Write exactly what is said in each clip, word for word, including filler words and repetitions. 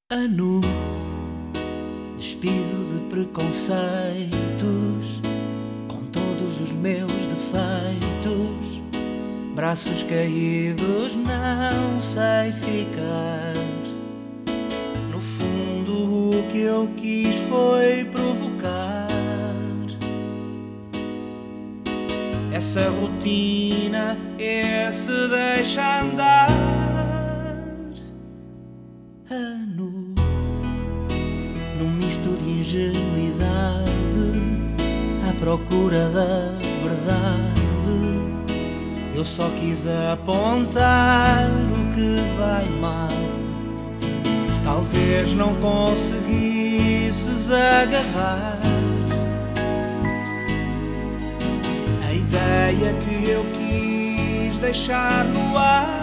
Ano, despido de preconceitos, com todos os meus defeitos, braços caídos, não sei ficar. No fundo o que eu quis foi provocar essa rotina, esse deixa andar. Ano, num misto de ingenuidade, à procura da verdade, eu só quis apontar o que vai mal. Talvez não conseguisses agarrar a ideia que eu quis deixar no ar.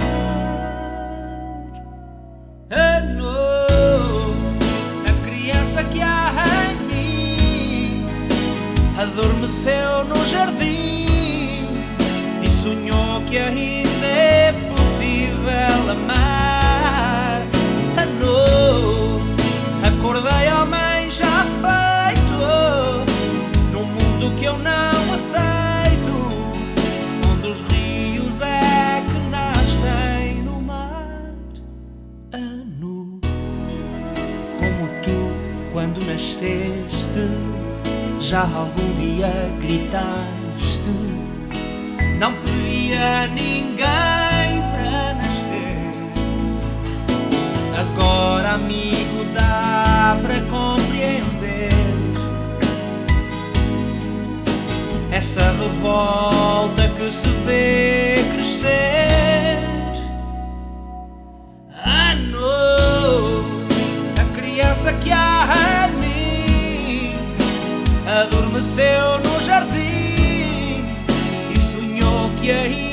Ano, a criança que há em mim adormeceu no jardim e sonhou que ainda é possível amar. Ano, acordei homem já feito num mundo que eu não aceito, onde os rios é que nascem no mar. Ano, como tu, quando nasceste, já algum dia gritaste: não pedia ninguém para nascer. Agora, amigo, dá para compreender essa revolta que se vê crescer. Ano, a criança que há em mim adormeceu no jardim e sonhou que ainda